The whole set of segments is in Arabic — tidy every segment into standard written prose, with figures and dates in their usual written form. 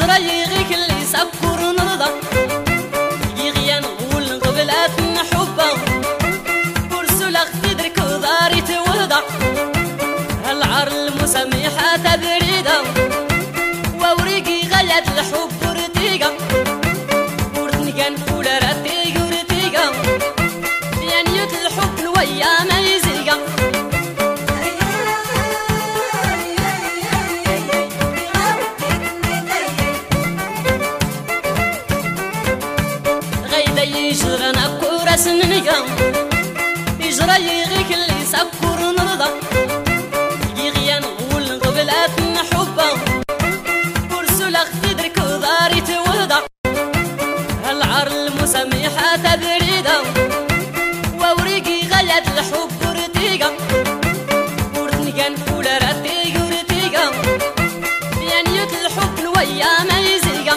يغيك اللي سكر نرضى يغيان غول قبلات نحبه برسولك تدرك وداري توضع العر المسميحة تبريده ووريقي غيات الحب ورتيقة ورتنقان فولا رتيق ورتيقة يعني يوت الحب نويا ما يزيقة يجرنا كورة سننيا يجرى يغيك اللي سكر نرضى يغيان غول قبلات نحبه برسولك تدرك وداري توضع العر المسميحة تبريده ووريقي غيات الحب ورتيقة ورتنقان فولا رتيق ورتيقة يعني يوت الحب نويا ما يزيقة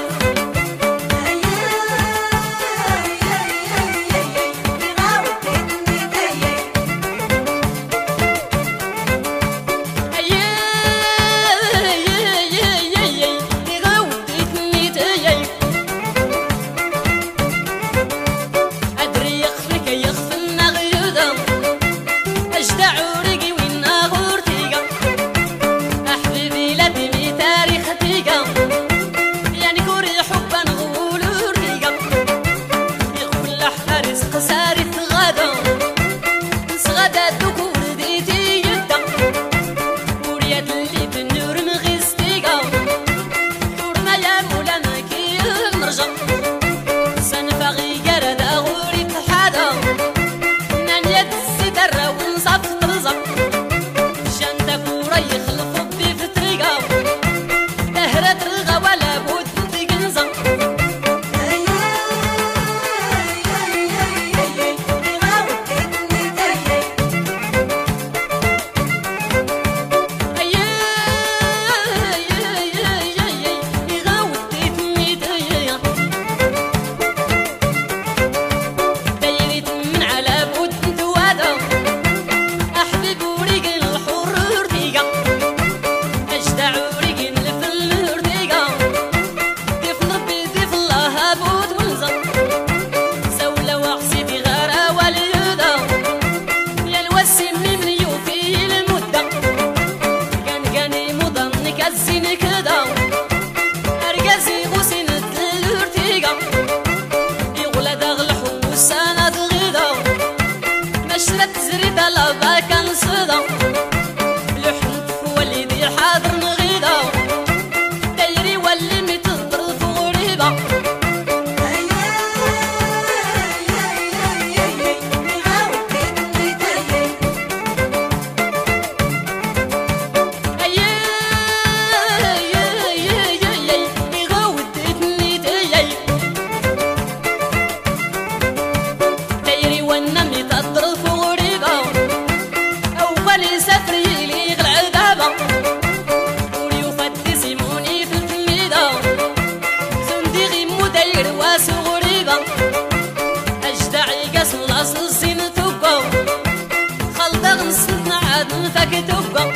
فكتبقى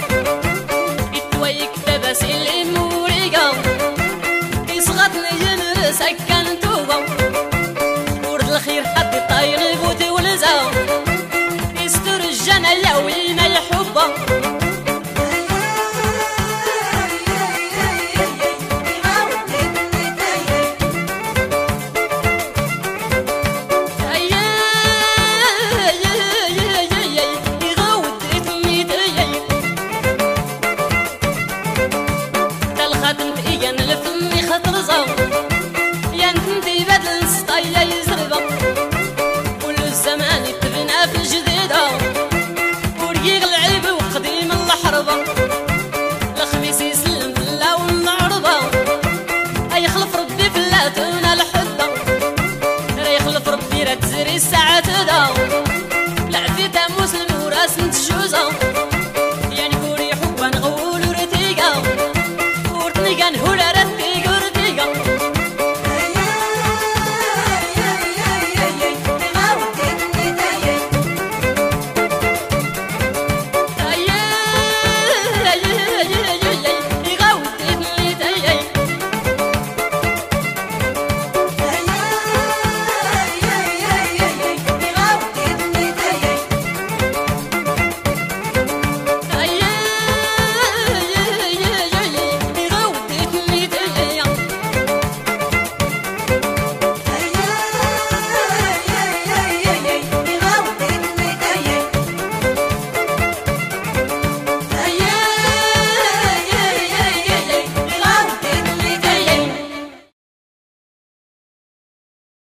يتويك تبسي الموريقة يسغطني جنر سكن توقع